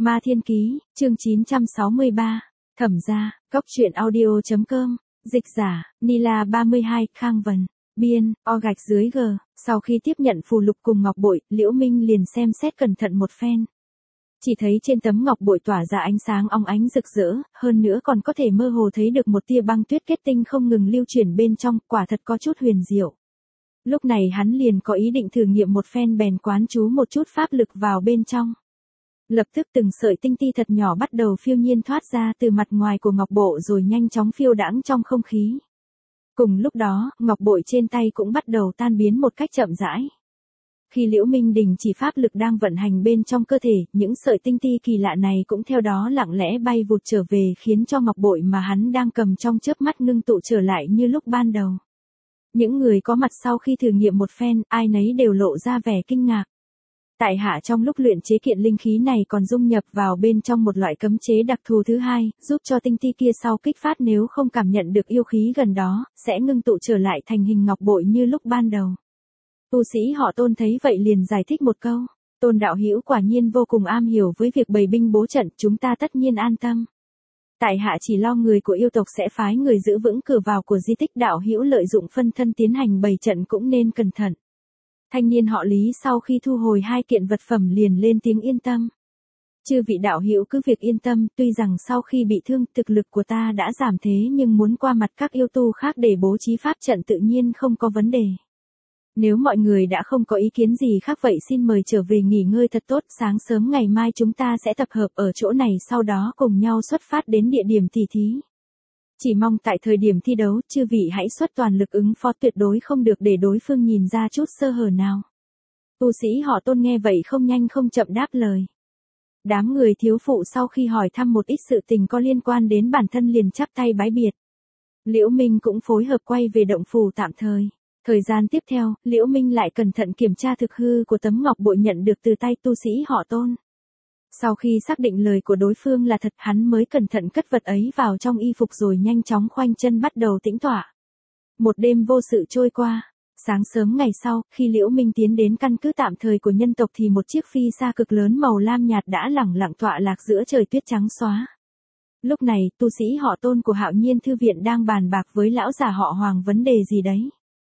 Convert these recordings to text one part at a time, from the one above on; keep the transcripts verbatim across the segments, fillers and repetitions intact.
Ma Thiên Ký, chương chín trăm sáu mươi ba, Thẩm gia, Cốc truyện audio chấm com, dịch giả, Nila ba mươi hai, Khang Vân, biên, o gạch dưới g, sau khi tiếp nhận phù lục cùng ngọc bội, Liễu Minh liền xem xét cẩn thận một phen. Chỉ thấy trên tấm ngọc bội tỏa ra ánh sáng óng ánh rực rỡ, hơn nữa còn có thể mơ hồ thấy được một tia băng tuyết kết tinh không ngừng lưu chuyển bên trong, quả thật có chút huyền diệu. Lúc này hắn liền có ý định thử nghiệm một phen bèn quán chú một chút pháp lực vào bên trong. Lập tức từng sợi tinh ti thật nhỏ bắt đầu phiêu nhiên thoát ra từ mặt ngoài của ngọc bộ rồi nhanh chóng phiêu đãng trong không khí. Cùng lúc đó, ngọc bội trên tay cũng bắt đầu tan biến một cách chậm rãi. Khi Liễu Minh đình chỉ pháp lực đang vận hành bên trong cơ thể, những sợi tinh ti kỳ lạ này cũng theo đó lặng lẽ bay vụt trở về khiến cho ngọc bội mà hắn đang cầm trong chớp mắt ngưng tụ trở lại như lúc ban đầu. Những người có mặt sau khi thử nghiệm một phen, ai nấy đều lộ ra vẻ kinh ngạc. Tại hạ trong lúc luyện chế kiện linh khí này còn dung nhập vào bên trong một loại cấm chế đặc thù thứ hai, giúp cho tinh ti kia sau kích phát nếu không cảm nhận được yêu khí gần đó, sẽ ngưng tụ trở lại thành hình ngọc bội như lúc ban đầu. Tu sĩ họ Tôn thấy vậy liền giải thích một câu, Tôn đạo hữu quả nhiên vô cùng am hiểu với việc bày binh bố trận, chúng ta tất nhiên an tâm. Tại hạ chỉ lo người của yêu tộc sẽ phái người giữ vững cửa vào của di tích, đạo hữu lợi dụng phân thân tiến hành bày trận cũng nên cẩn thận. Thanh niên họ Lý sau khi thu hồi hai kiện vật phẩm liền lên tiếng yên tâm. Chư vị đạo hữu cứ việc yên tâm, tuy rằng sau khi bị thương thực lực của ta đã giảm thế nhưng muốn qua mặt các yêu tu khác để bố trí pháp trận tự nhiên không có vấn đề. Nếu mọi người đã không có ý kiến gì khác vậy xin mời trở về nghỉ ngơi thật tốt, sáng sớm ngày mai chúng ta sẽ tập hợp ở chỗ này sau đó cùng nhau xuất phát đến địa điểm tỉ thí. Chỉ mong tại thời điểm thi đấu, chư vị hãy xuất toàn lực ứng phó, tuyệt đối không được để đối phương nhìn ra chút sơ hở nào. Tu sĩ họ Tôn nghe vậy không nhanh không chậm đáp lời. Đám người thiếu phụ sau khi hỏi thăm một ít sự tình có liên quan đến bản thân liền chắp tay bái biệt. Liễu Minh cũng phối hợp quay về động phủ tạm thời. Thời gian tiếp theo, Liễu Minh lại cẩn thận kiểm tra thực hư của tấm ngọc bội nhận được từ tay tu sĩ họ Tôn. Sau khi xác định lời của đối phương là thật, hắn mới cẩn thận cất vật ấy vào trong y phục rồi nhanh chóng khoanh chân bắt đầu tĩnh tọa. Một đêm vô sự trôi qua. Sáng sớm ngày sau, khi Liễu Minh tiến đến căn cứ tạm thời của nhân tộc thì một chiếc phi sa cực lớn màu lam nhạt đã lẳng lặng tọa lạc giữa trời tuyết trắng xóa. Lúc này, tu sĩ họ Tôn của Hạo Nhiên Thư Viện đang bàn bạc với lão già họ Hoàng vấn đề gì đấy.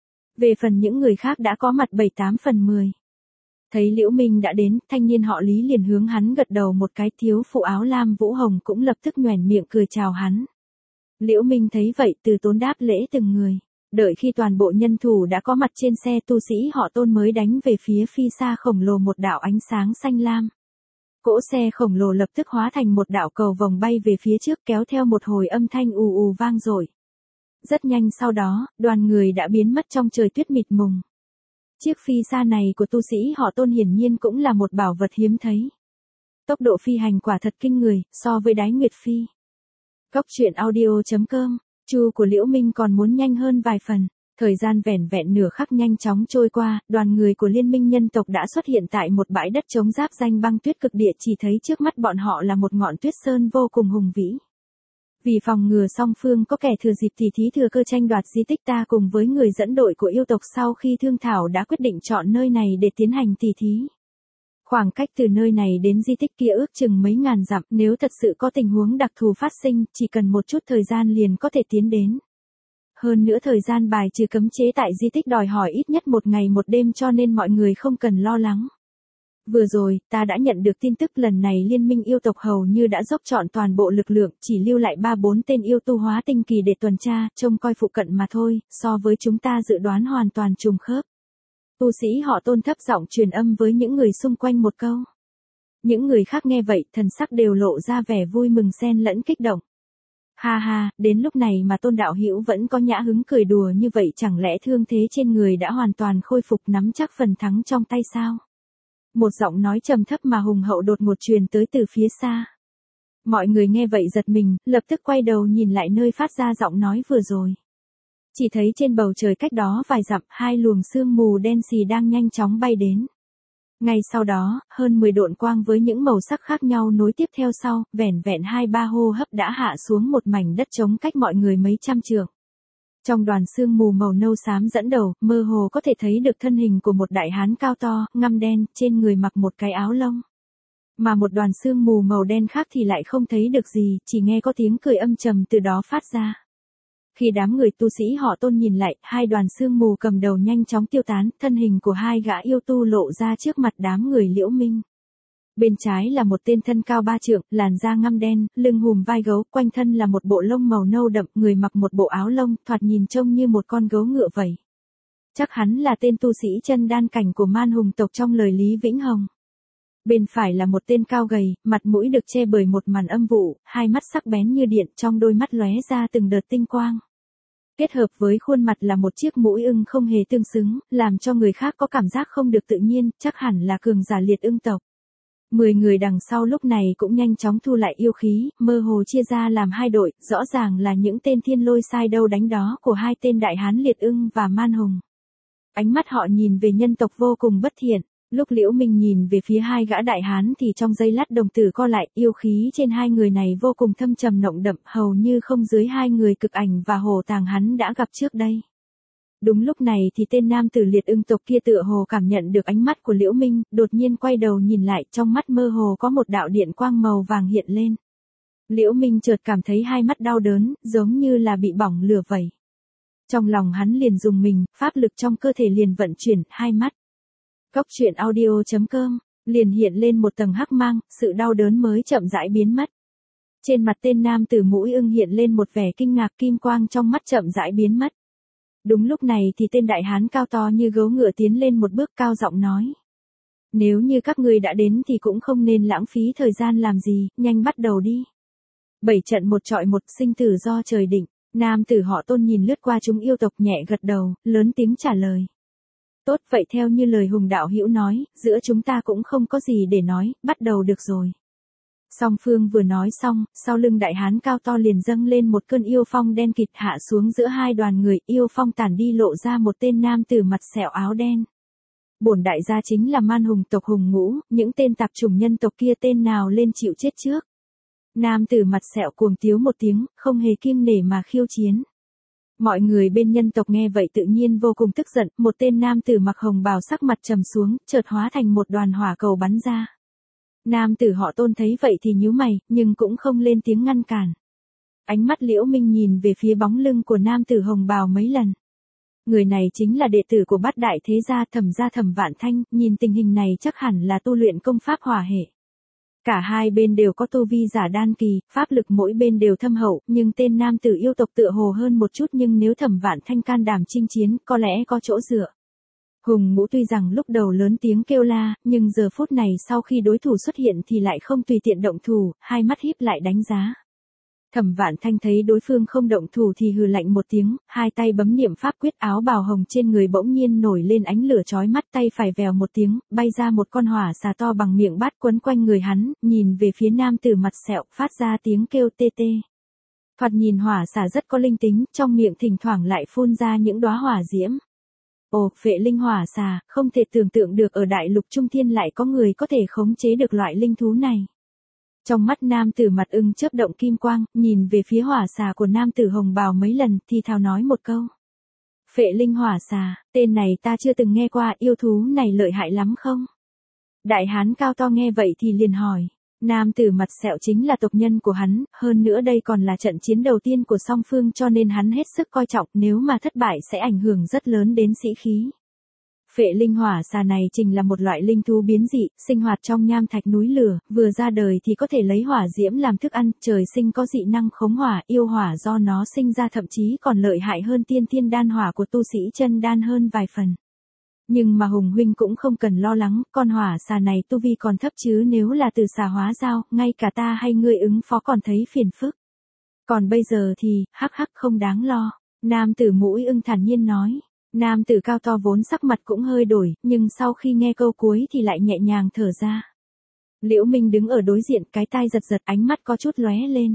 Về phần những người khác đã có mặt bảy tám phần mười. Thấy Liễu Minh đã đến, thanh niên họ Lý liền hướng hắn gật đầu một cái, thiếu phụ áo lam Vũ Hồng cũng lập tức nhoẻn miệng cười chào hắn. Liễu Minh thấy vậy từ tốn đáp lễ từng người. Đợi khi toàn bộ nhân thủ đã có mặt trên xe, tu sĩ họ Tôn mới đánh về phía phi sa khổng lồ một đạo ánh sáng xanh lam. Cỗ xe khổng lồ lập tức hóa thành một đạo cầu vòng bay về phía trước kéo theo một hồi âm thanh ù ù vang dội. Rất nhanh sau đó, đoàn người đã biến mất trong trời tuyết mịt mùng. Chiếc phi sa này của tu sĩ họ Tôn hiển nhiên cũng là một bảo vật hiếm thấy. Tốc độ phi hành quả thật kinh người, so với Đái Nguyệt Phi. Cốc truyện audio chấm com, chu của Liễu Minh còn muốn nhanh hơn vài phần. Thời gian vẻn vẹn nửa khắc nhanh chóng trôi qua, đoàn người của Liên minh nhân tộc đã xuất hiện tại một bãi đất trống giáp danh băng tuyết cực địa, chỉ thấy trước mắt bọn họ là một ngọn tuyết sơn vô cùng hùng vĩ. Vì phòng ngừa song phương có kẻ thừa dịp tỉ thí thừa cơ tranh đoạt di tích, ta cùng với người dẫn đội của yêu tộc sau khi thương thảo đã quyết định chọn nơi này để tiến hành tỉ thí. Khoảng cách từ nơi này đến di tích kia ước chừng mấy ngàn dặm, nếu thật sự có tình huống đặc thù phát sinh, chỉ cần một chút thời gian liền có thể tiến đến. Hơn nữa thời gian bài trừ cấm chế tại di tích đòi hỏi ít nhất một ngày một đêm cho nên mọi người không cần lo lắng. Vừa rồi, ta đã nhận được tin tức lần này liên minh yêu tộc hầu như đã dốc trọn toàn bộ lực lượng, chỉ lưu lại ba bốn tên yêu tu hóa tinh kỳ để tuần tra, trông coi phụ cận mà thôi, so với chúng ta dự đoán hoàn toàn trùng khớp. Tu sĩ họ Tôn thấp giọng truyền âm với những người xung quanh một câu. Những người khác nghe vậy, thần sắc đều lộ ra vẻ vui mừng xen lẫn kích động. Ha ha, đến lúc này mà Tôn đạo hữu vẫn có nhã hứng cười đùa như vậy, chẳng lẽ thương thế trên người đã hoàn toàn khôi phục, nắm chắc phần thắng trong tay sao? Một giọng nói trầm thấp mà hùng hậu đột ngột truyền tới từ phía xa. Mọi người nghe vậy giật mình, lập tức quay đầu nhìn lại nơi phát ra giọng nói vừa rồi. Chỉ thấy trên bầu trời cách đó vài dặm, hai luồng sương mù đen xì đang nhanh chóng bay đến. Ngay sau đó, hơn mười độn quang với những màu sắc khác nhau nối tiếp theo sau, vẻn vẹn hai ba hô hấp đã hạ xuống một mảnh đất trống cách mọi người mấy trăm trượng. Trong đoàn sương mù màu nâu xám dẫn đầu, mơ hồ có thể thấy được thân hình của một đại hán cao to, ngăm đen, trên người mặc một cái áo lông. Mà một đoàn sương mù màu đen khác thì lại không thấy được gì, chỉ nghe có tiếng cười âm trầm từ đó phát ra. Khi đám người tu sĩ họ Tôn nhìn lại, hai đoàn sương mù cầm đầu nhanh chóng tiêu tán, thân hình của hai gã yêu tu lộ ra trước mặt đám người Liễu Minh. Bên trái là một tên thân cao ba trượng, làn da ngăm đen, lưng hùm vai gấu, quanh thân là một bộ lông màu nâu đậm, người mặc một bộ áo lông, thoạt nhìn trông như một con gấu ngựa vậy. Chắc hắn là tên tu sĩ chân đan cảnh của Man Hùng tộc trong lời Lý Vĩnh Hồng. Bên phải là một tên cao gầy, mặt mũi được che bởi một màn âm vụ, hai mắt sắc bén như điện, trong đôi mắt lóe ra từng đợt tinh quang. Kết hợp với khuôn mặt là một chiếc mũi ưng không hề tương xứng, làm cho người khác có cảm giác không được tự nhiên, chắc hẳn là cường giả liệt ưng tộc. Mười người đằng sau lúc này cũng nhanh chóng thu lại yêu khí, mơ hồ chia ra làm hai đội, rõ ràng là những tên thiên lôi sai đâu đánh đó của hai tên đại hán liệt ưng và Man Hùng. Ánh mắt họ nhìn về nhân tộc vô cùng bất thiện. Lúc Liễu Minh nhìn về phía hai gã đại hán thì trong giây lát đồng tử co lại, yêu khí trên hai người này vô cùng thâm trầm nồng đậm, hầu như không dưới hai người cực ảnh và hồ tàng hắn đã gặp trước đây. Đúng lúc này thì tên nam tử liệt ưng tộc kia tựa hồ cảm nhận được ánh mắt của Liễu Minh, đột nhiên quay đầu nhìn lại, trong mắt mơ hồ có một đạo điện quang màu vàng hiện lên. Liễu Minh chợt cảm thấy hai mắt đau đớn, giống như là bị bỏng lửa vậy. Trong lòng hắn liền rùng mình, pháp lực trong cơ thể liền vận chuyển, hai mắt. Cốc truyện audio chấm com, liền hiện lên một tầng hắc mang, sự đau đớn mới chậm rãi biến mất. Trên mặt tên nam tử mũi ưng hiện lên một vẻ kinh ngạc, kim quang trong mắt chậm rãi biến mất. Đúng lúc này thì tên đại hán cao to như gấu ngựa tiến lên một bước, cao giọng nói. Nếu như các ngươi đã đến thì cũng không nên lãng phí thời gian làm gì, nhanh bắt đầu đi. Bảy trận một trọi một, sinh tử do trời định. Nam tử họ Tôn nhìn lướt qua chúng yêu tộc, nhẹ gật đầu, lớn tiếng trả lời. Tốt, vậy theo như lời Hùng đạo hữu nói, giữa chúng ta cũng không có gì để nói, bắt đầu được rồi. Song phương vừa nói xong, sau lưng đại hán cao to liền dâng lên một cơn yêu phong đen kịt hạ xuống giữa hai đoàn người, yêu phong tản đi lộ ra một tên nam tử mặt sẹo áo đen. Bổn đại gia chính là Man Hùng tộc Hùng Ngũ, những tên tạp chủng nhân tộc kia tên nào lên chịu chết trước. Nam tử mặt sẹo cuồng tiếu một tiếng, không hề kiêng nể mà khiêu chiến. Mọi người bên nhân tộc nghe vậy tự nhiên vô cùng tức giận, một tên nam tử mặc hồng bào sắc mặt trầm xuống, chợt hóa thành một đoàn hỏa cầu bắn ra. Nam tử họ Tôn thấy vậy thì nhíu mày, nhưng cũng không lên tiếng ngăn cản. Ánh mắt Liễu Minh nhìn về phía bóng lưng của nam tử hồng bào mấy lần. Người này chính là đệ tử của bát đại thế gia Thẩm gia Thẩm Vạn Thanh, nhìn tình hình này chắc hẳn là tu luyện công pháp hỏa hệ. Cả hai bên đều có tu vi giả đan kỳ, pháp lực mỗi bên đều thâm hậu, nhưng tên nam tử yêu tộc tựa hồ hơn một chút, nhưng nếu Thẩm Vạn Thanh can đảm chinh chiến, có lẽ có chỗ dựa. Hùng Ngũ tuy rằng lúc đầu lớn tiếng kêu la, nhưng giờ phút này sau khi đối thủ xuất hiện thì lại không tùy tiện động thủ, hai mắt híp lại đánh giá. Thẩm Vạn Thanh thấy đối phương không động thủ thì hừ lạnh một tiếng, hai tay bấm niệm pháp quyết, áo bào hồng trên người bỗng nhiên nổi lên ánh lửa chói mắt, tay phải vèo một tiếng, bay ra một con hỏa xà to bằng miệng bát quấn quanh người hắn, nhìn về phía nam tử mặt sẹo, phát ra tiếng kêu tê tê. Thoạt nhìn hỏa xà rất có linh tính, trong miệng thỉnh thoảng lại phun ra những đóa hỏa diễm. Ồ, phệ linh hỏa xà, không thể tưởng tượng được ở đại lục Trung Thiên lại có người có thể khống chế được loại linh thú này. Trong mắt nam tử mặt ưng chớp động kim quang, nhìn về phía hỏa xà của nam tử hồng bào mấy lần, thì thào nói một câu. Phệ linh hỏa xà, tên này ta chưa từng nghe qua, yêu thú này lợi hại lắm không? Đại hán cao to nghe vậy thì liền hỏi. Nam tử mặt sẹo chính là tộc nhân của hắn, hơn nữa đây còn là trận chiến đầu tiên của song phương cho nên hắn hết sức coi trọng, nếu mà thất bại sẽ ảnh hưởng rất lớn đến sĩ khí. Phệ linh hỏa xà này chính là một loại linh thú biến dị, sinh hoạt trong nham thạch núi lửa, vừa ra đời thì có thể lấy hỏa diễm làm thức ăn, trời sinh có dị năng khống hỏa, yêu hỏa do nó sinh ra thậm chí còn lợi hại hơn tiên thiên đan hỏa của tu sĩ chân đan hơn vài phần. Nhưng mà Hùng huynh cũng không cần lo lắng, con hỏa xà này tu vi còn thấp chứ nếu là từ xà hóa dao, ngay cả ta hay ngươi ứng phó còn thấy phiền phức. Còn bây giờ thì, hắc hắc không đáng lo, nam tử mũi ưng thản nhiên nói. Nam tử cao to vốn sắc mặt cũng hơi đổi, nhưng sau khi nghe câu cuối thì lại nhẹ nhàng thở ra. Liễu Minh đứng ở đối diện, cái tai giật giật, ánh mắt có chút lóe lên.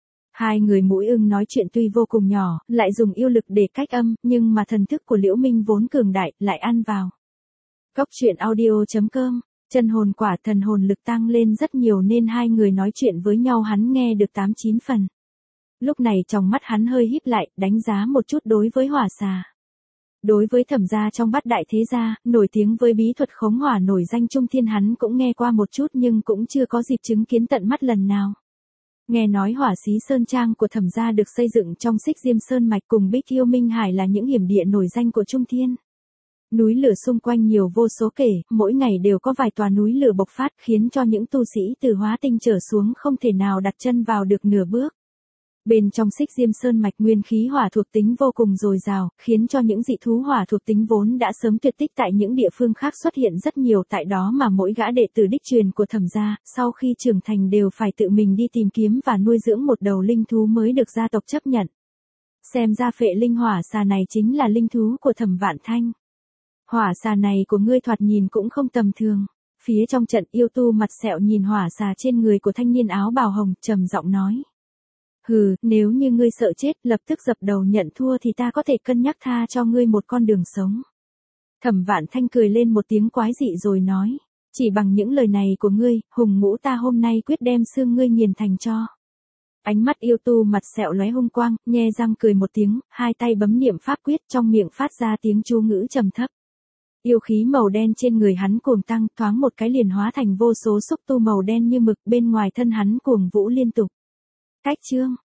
Hai người mũi ưng nói chuyện tuy vô cùng nhỏ, lại dùng yêu lực để cách âm, nhưng mà thần thức của Liễu Minh vốn cường đại, lại ăn vào. Cốc truyện audio chấm com, chân hồn quả thần hồn lực tăng lên rất nhiều nên hai người nói chuyện với nhau hắn nghe được tám chín phần. Lúc này trong mắt hắn hơi híp lại, đánh giá một chút đối với hỏa xà. Đối với Thẩm gia trong bát đại thế gia, nổi tiếng với bí thuật khống hỏa nổi danh trung thiên hắn cũng nghe qua một chút nhưng cũng chưa có dịp chứng kiến tận mắt lần nào. Nghe nói hỏa xí sơn trang của Thẩm gia được xây dựng trong Xích Diêm Sơn mạch cùng Bích Yêu Minh Hải là những hiểm địa nổi danh của trung thiên. Núi lửa xung quanh nhiều vô số kể, mỗi ngày đều có vài tòa núi lửa bộc phát khiến cho những tu sĩ từ hóa tinh trở xuống không thể nào đặt chân vào được nửa bước. Bên trong Xích Diêm Sơn mạch nguyên khí hỏa thuộc tính vô cùng dồi dào, khiến cho những dị thú hỏa thuộc tính vốn đã sớm tuyệt tích tại những địa phương khác xuất hiện rất nhiều tại đó mà mỗi gã đệ tử đích truyền của Thẩm gia, sau khi trưởng thành đều phải tự mình đi tìm kiếm và nuôi dưỡng một đầu linh thú mới được gia tộc chấp nhận. Xem ra phệ linh hỏa xà này chính là linh thú của Thẩm Vạn Thanh. Hỏa xà này của ngươi thoạt nhìn cũng không tầm thường. Phía trong trận yêu tu mặt sẹo nhìn hỏa xà trên người của thanh niên áo bào hồng, trầm giọng nói. Hừ, nếu như ngươi sợ chết, lập tức dập đầu nhận thua thì ta có thể cân nhắc tha cho ngươi một con đường sống. Thẩm Vạn Thanh cười lên một tiếng quái dị rồi nói. Chỉ bằng những lời này của ngươi, hùng ngũ ta hôm nay quyết đem xương ngươi nghiền thành tro. Ánh mắt yêu tu mặt sẹo lóe hung quang, nhe răng cười một tiếng, hai tay bấm niệm pháp quyết trong miệng phát ra tiếng chú ngữ trầm thấp. Yêu khí màu đen trên người hắn cuồng tăng, thoáng một cái liền hóa thành vô số xúc tu màu đen như mực, bên ngoài thân hắn cuồng vũ liên tục. Cách chương